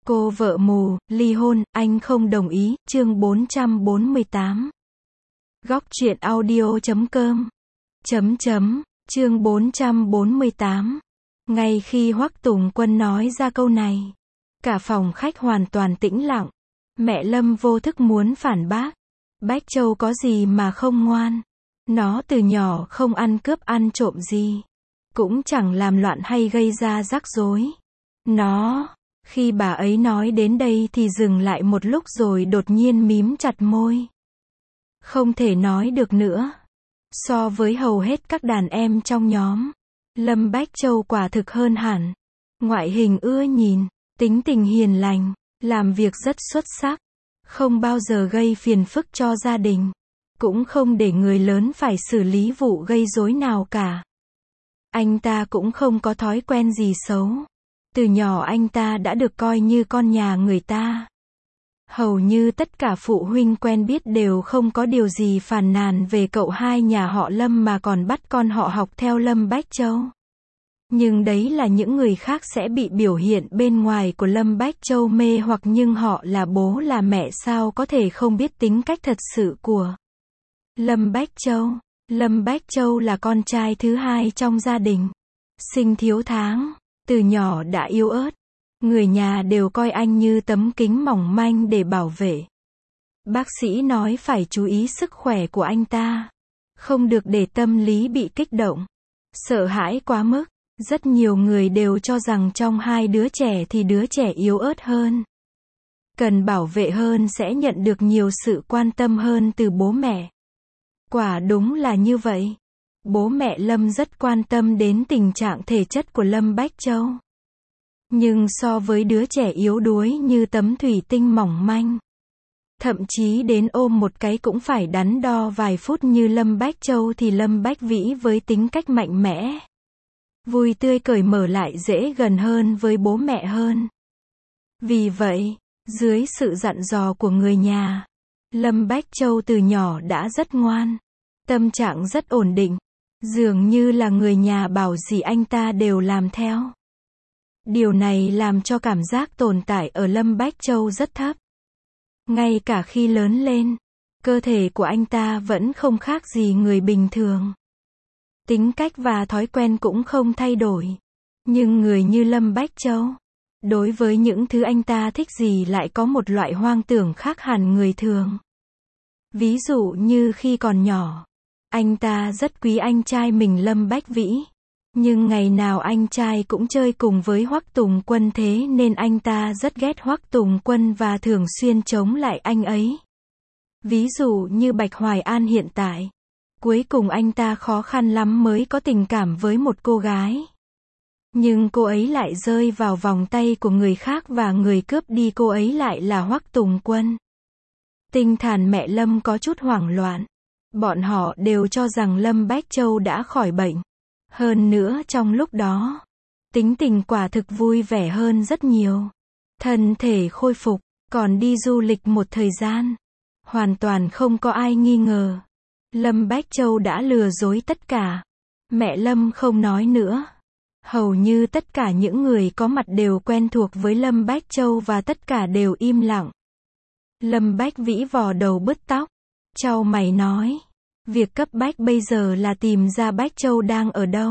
Cô vợ mù, ly hôn, anh không đồng ý, chương 448. Góc truyện audio.com. Chương 448. Ngay khi Hoắc Tùng Quân nói ra câu này, cả phòng khách hoàn toàn tĩnh lặng. Mẹ Lâm vô thức muốn phản bác. Bách Châu có gì mà không ngoan. Nó từ nhỏ không ăn cướp ăn trộm gì. Cũng chẳng làm loạn hay gây ra rắc rối. Khi bà ấy nói đến đây thì dừng lại một lúc rồi đột nhiên mím chặt môi. Không thể nói được nữa. So với hầu hết các đàn em trong nhóm, Lâm Bách Châu quả thực hơn hẳn. Ngoại hình ưa nhìn, tính tình hiền lành, làm việc rất xuất sắc, không bao giờ gây phiền phức cho gia đình, cũng không để người lớn phải xử lý vụ gây rối nào cả. Anh ta cũng không có thói quen gì xấu. Từ nhỏ anh ta đã được coi như con nhà người ta. Hầu như tất cả phụ huynh quen biết đều không có điều gì phàn nàn về cậu hai nhà họ Lâm mà còn bắt con họ học theo Lâm Bách Châu. Nhưng đấy là những người khác sẽ bị biểu hiện bên ngoài của Lâm Bách Châu mê hoặc, nhưng họ là bố là mẹ sao có thể không biết tính cách thật sự của Lâm Bách Châu. Lâm Bách Châu là con trai thứ hai trong gia đình. Sinh thiếu tháng, từ nhỏ đã yếu ớt. Người nhà đều coi anh như tấm kính mỏng manh để bảo vệ. Bác sĩ nói phải chú ý sức khỏe của anh ta. Không được để tâm lý bị kích động, sợ hãi quá mức. Rất nhiều người đều cho rằng trong hai đứa trẻ thì đứa trẻ yếu ớt hơn, cần bảo vệ hơn, sẽ nhận được nhiều sự quan tâm hơn từ bố mẹ. Quả đúng là như vậy. Bố mẹ Lâm rất quan tâm đến tình trạng thể chất của Lâm Bách Châu. Nhưng so với đứa trẻ yếu đuối như tấm thủy tinh mỏng manh, thậm chí đến ôm một cái cũng phải đắn đo vài phút như Lâm Bách Châu thì Lâm Bách Vĩ với tính cách mạnh mẽ, vui tươi cởi mở lại dễ gần hơn với bố mẹ hơn. Vì vậy, dưới sự dặn dò của người nhà, Lâm Bách Châu từ nhỏ đã rất ngoan, tâm trạng rất ổn định, dường như là người nhà bảo gì anh ta đều làm theo. Điều này làm cho cảm giác tồn tại ở Lâm Bách Châu rất thấp. Ngay cả khi lớn lên, cơ thể của anh ta vẫn không khác gì người bình thường. Tính cách và thói quen cũng không thay đổi. Nhưng người như Lâm Bách Châu, đối với những thứ anh ta thích gì lại có một loại hoang tưởng khác hẳn người thường. Ví dụ như khi còn nhỏ, anh ta rất quý anh trai mình Lâm Bách Vĩ. Nhưng ngày nào anh trai cũng chơi cùng với Hoắc Tùng Quân, thế nên anh ta rất ghét Hoắc Tùng Quân và thường xuyên chống lại anh ấy. Ví dụ như Bạch Hoài An hiện tại. Cuối cùng anh ta khó khăn lắm mới có tình cảm với một cô gái. Nhưng cô ấy lại rơi vào vòng tay của người khác và người cướp đi cô ấy lại là Hoắc Tùng Quân. Tinh thần mẹ Lâm có chút hoảng loạn. Bọn họ đều cho rằng Lâm Bách Châu đã khỏi bệnh. Hơn nữa trong lúc đó, tính tình quả thực vui vẻ hơn rất nhiều. Thân thể khôi phục, còn đi du lịch một thời gian. Hoàn toàn không có ai nghi ngờ. Lâm Bách Châu đã lừa dối tất cả. Mẹ Lâm không nói nữa. Hầu như tất cả những người có mặt đều quen thuộc với Lâm Bách Châu và tất cả đều im lặng. Lâm Bách Vĩ vò đầu bứt tóc, chau mày nói. Việc cấp bách bây giờ là tìm ra Bách Châu đang ở đâu.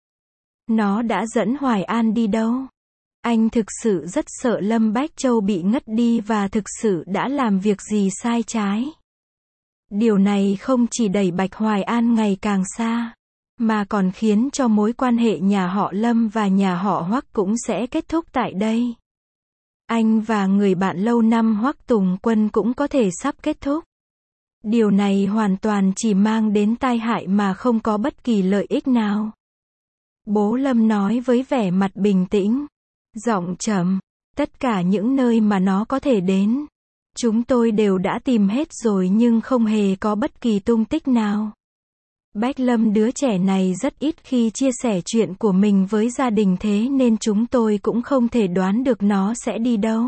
Nó đã dẫn Hoài An đi đâu. Anh thực sự rất sợ Lâm Bách Châu bị ngất đi và thực sự đã làm việc gì sai trái. Điều này không chỉ đẩy Bạch Hoài An ngày càng xa, mà còn khiến cho mối quan hệ nhà họ Lâm và nhà họ Hoắc cũng sẽ kết thúc tại đây. Anh và người bạn lâu năm Hoắc Tùng Quân cũng có thể sắp kết thúc. Điều này hoàn toàn chỉ mang đến tai hại mà không có bất kỳ lợi ích nào. Bố Lâm nói với vẻ mặt bình tĩnh, giọng trầm, tất cả những nơi mà nó có thể đến, chúng tôi đều đã tìm hết rồi nhưng không hề có bất kỳ tung tích nào. Bách Lâm đứa trẻ này rất ít khi chia sẻ chuyện của mình với gia đình, thế nên chúng tôi cũng không thể đoán được nó sẽ đi đâu.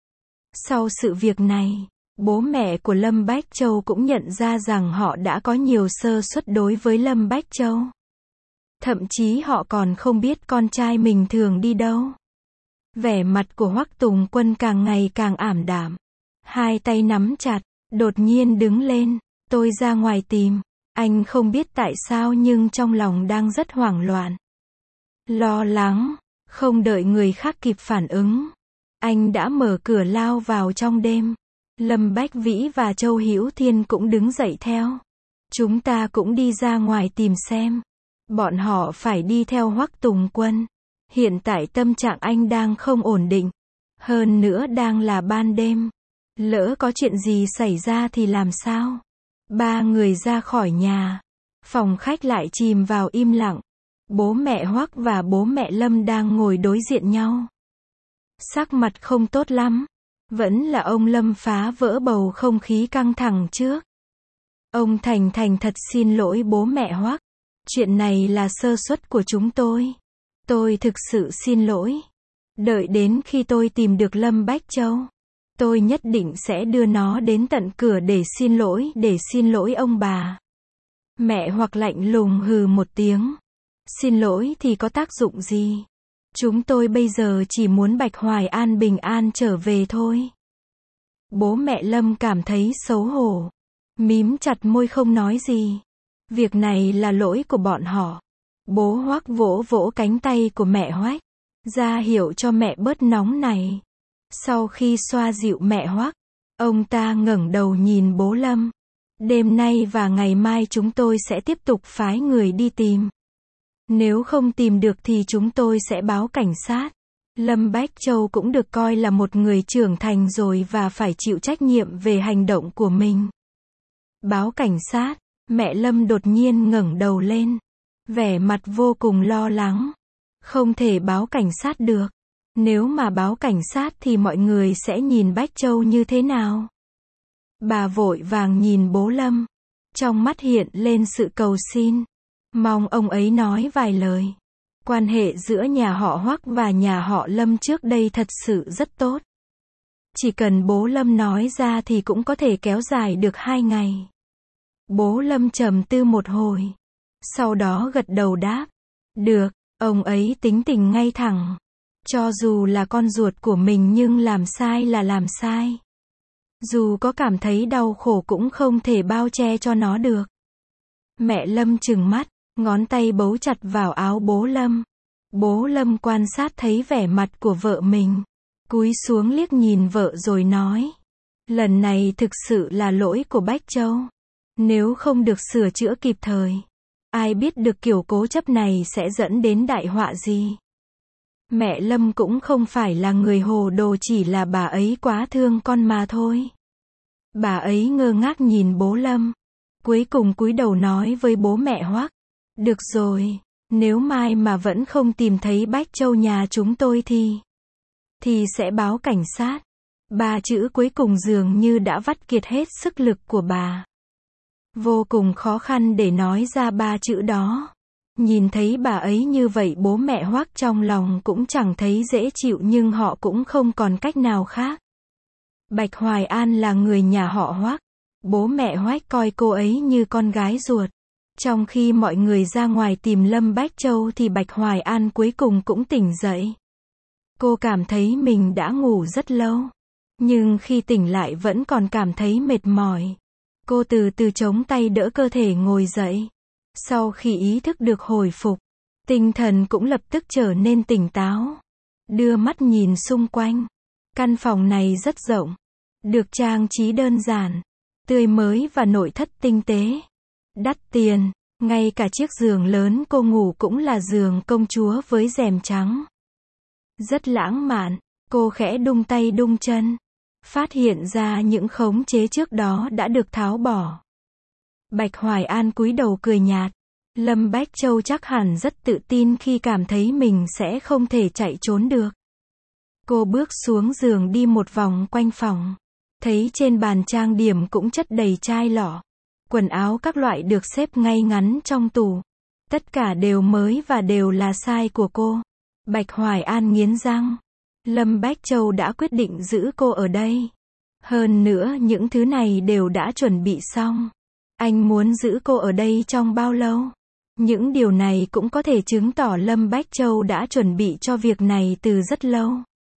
Sau sự việc này, bố mẹ của Lâm Bách Châu cũng nhận ra rằng họ đã có nhiều sơ suất đối với Lâm Bách Châu. Thậm chí họ còn không biết con trai mình thường đi đâu. Vẻ mặt của Hoắc Tùng Quân càng ngày càng ảm đạm. Hai tay nắm chặt, đột nhiên đứng lên. Tôi ra ngoài tìm. Anh không biết tại sao nhưng trong lòng đang rất hoảng loạn. Lo lắng, không đợi người khác kịp phản ứng. Anh đã mở cửa lao vào trong đêm. Lâm Bách Vĩ và Châu Hữu Thiên cũng đứng dậy theo. Chúng ta cũng đi ra ngoài tìm xem. Bọn họ phải đi theo Hoắc Tùng Quân. Hiện tại tâm trạng anh đang không ổn định. Hơn nữa đang là ban đêm. Lỡ có chuyện gì xảy ra thì làm sao? Ba người ra khỏi nhà. Phòng khách lại chìm vào im lặng. Bố mẹ Hoắc và bố mẹ Lâm đang ngồi đối diện nhau. Sắc mặt không tốt lắm. Vẫn là ông Lâm phá vỡ bầu không khí căng thẳng trước. Ông thành thật xin lỗi bố mẹ Hoắc. Chuyện này là sơ suất của chúng tôi. Tôi thực sự xin lỗi. Đợi đến khi tôi tìm được Lâm Bách Châu, tôi nhất định sẽ đưa nó đến tận cửa để xin lỗi ông bà. Mẹ Hoắc lạnh lùng hừ một tiếng. Xin lỗi thì có tác dụng gì? Chúng tôi bây giờ chỉ muốn Bạch Hoài An bình an trở về thôi. Bố mẹ Lâm cảm thấy xấu hổ. Mím chặt môi không nói gì. Việc này là lỗi của bọn họ. Bố Hoắc vỗ vỗ cánh tay của mẹ Hoắc, ra hiệu cho mẹ bớt nóng này. Sau khi xoa dịu mẹ Hoắc, ông ta ngẩng đầu nhìn bố Lâm. Đêm nay và ngày mai chúng tôi sẽ tiếp tục phái người đi tìm. Nếu không tìm được thì chúng tôi sẽ báo cảnh sát. Lâm Bách Châu cũng được coi là một người trưởng thành rồi và phải chịu trách nhiệm về hành động của mình. Báo cảnh sát, mẹ Lâm đột nhiên ngẩng đầu lên. Vẻ mặt vô cùng lo lắng. Không thể báo cảnh sát được. Nếu mà báo cảnh sát thì mọi người sẽ nhìn Bách Châu như thế nào? Bà vội vàng nhìn bố Lâm. Trong mắt hiện lên sự cầu xin. Mong ông ấy nói vài lời. Quan hệ giữa nhà họ Hoắc và nhà họ Lâm trước đây thật sự rất tốt. Chỉ cần bố Lâm nói ra thì cũng có thể kéo dài được 2 ngày. Bố Lâm trầm tư một hồi. Sau đó gật đầu đáp. Được, ông ấy tính tình ngay thẳng. Cho dù là con ruột của mình nhưng làm sai là làm sai. Dù có cảm thấy đau khổ cũng không thể bao che cho nó được. Mẹ Lâm trừng mắt, ngón tay bấu chặt vào áo bố Lâm. Bố Lâm quan sát thấy vẻ mặt của vợ mình. Cúi xuống liếc nhìn vợ rồi nói. Lần này thực sự là lỗi của Bách Châu. Nếu không được sửa chữa kịp thời, ai biết được kiểu cố chấp này sẽ dẫn đến đại họa gì. Mẹ Lâm cũng không phải là người hồ đồ, chỉ là bà ấy quá thương con mà thôi. Bà ấy ngơ ngác nhìn bố Lâm. Cuối cùng cúi đầu nói với bố mẹ Hoắc. Được rồi, nếu mai mà vẫn không tìm thấy Bách Châu nhà chúng tôi thì sẽ báo cảnh sát. 3 chữ cuối cùng dường như đã vắt kiệt hết sức lực của bà. Vô cùng khó khăn để nói ra 3 chữ đó. Nhìn thấy bà ấy như vậy bố mẹ Hoắc trong lòng cũng chẳng thấy dễ chịu nhưng họ cũng không còn cách nào khác. Bạch Hoài An là người nhà họ Hoắc. Bố mẹ Hoắc coi cô ấy như con gái ruột. Trong khi mọi người ra ngoài tìm Lâm Bách Châu thì Bạch Hoài An cuối cùng cũng tỉnh dậy. Cô cảm thấy mình đã ngủ rất lâu. Nhưng khi tỉnh lại vẫn còn cảm thấy mệt mỏi. Cô từ từ chống tay đỡ cơ thể ngồi dậy. Sau khi ý thức được hồi phục, tinh thần cũng lập tức trở nên tỉnh táo. Đưa mắt nhìn xung quanh. Căn phòng này rất rộng. Được trang trí đơn giản, tươi mới và nội thất tinh tế. Đắt tiền, ngay cả chiếc giường lớn cô ngủ cũng là giường công chúa với rèm trắng. Rất lãng mạn, cô khẽ đung tay đung chân. Phát hiện ra những khống chế trước đó đã được tháo bỏ. Bạch Hoài An cúi đầu cười nhạt. Lâm Bách Châu chắc hẳn rất tự tin khi cảm thấy mình sẽ không thể chạy trốn được. Cô bước xuống giường đi một vòng quanh phòng. Thấy trên bàn trang điểm cũng chất đầy chai lọ. Quần áo các loại được xếp ngay ngắn trong tủ. Tất cả đều mới và đều là size của cô. Bạch Hoài An nghiến răng. Lâm Bách Châu đã quyết định giữ cô ở đây. Hơn nữa những thứ này đều đã chuẩn bị xong. Anh muốn giữ cô ở đây trong bao lâu? Những điều này cũng có thể chứng tỏ Lâm Bách Châu đã chuẩn bị cho việc này từ rất lâu.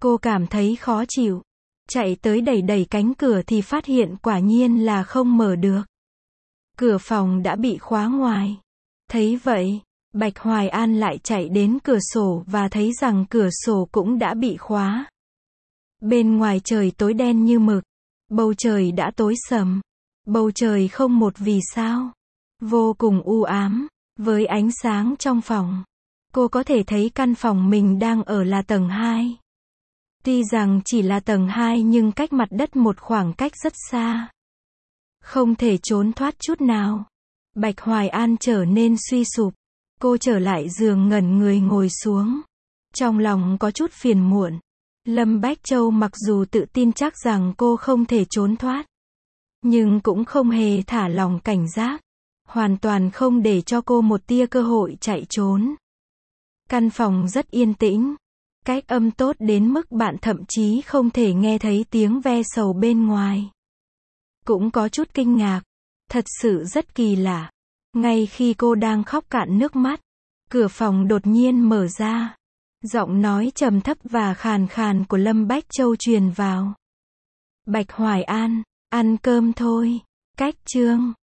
Cô cảm thấy khó chịu. Chạy tới đẩy đẩy cánh cửa thì phát hiện quả nhiên là không mở được. Cửa phòng đã bị khóa ngoài. Thấy vậy, Bạch Hoài An lại chạy đến cửa sổ và thấy rằng cửa sổ cũng đã bị khóa. Bên ngoài trời tối đen như mực. Bầu trời đã tối sầm. Bầu trời không một vì sao. Vô cùng u ám. Với ánh sáng trong phòng, cô có thể thấy căn phòng mình đang ở là tầng 2. Tuy rằng chỉ là tầng 2 nhưng cách mặt đất một khoảng cách rất xa. Không thể trốn thoát chút nào. Bạch Hoài An trở nên suy sụp. Cô trở lại giường ngẩn người ngồi xuống. Trong lòng có chút phiền muộn. Lâm Bách Châu mặc dù tự tin chắc rằng cô không thể trốn thoát, nhưng cũng không hề thả lòng cảnh giác. Hoàn toàn không để cho cô một tia cơ hội chạy trốn. Căn phòng rất yên tĩnh. Cách âm tốt đến mức bạn thậm chí không thể nghe thấy tiếng ve sầu bên ngoài. Cũng có chút kinh ngạc. Thật sự rất kỳ lạ. Ngay khi cô đang khóc cạn nước mắt, cửa phòng đột nhiên mở ra. Giọng nói trầm thấp và khàn khàn của Lâm Bách Châu truyền vào. Bạch Hoài An, ăn cơm thôi. Cách chương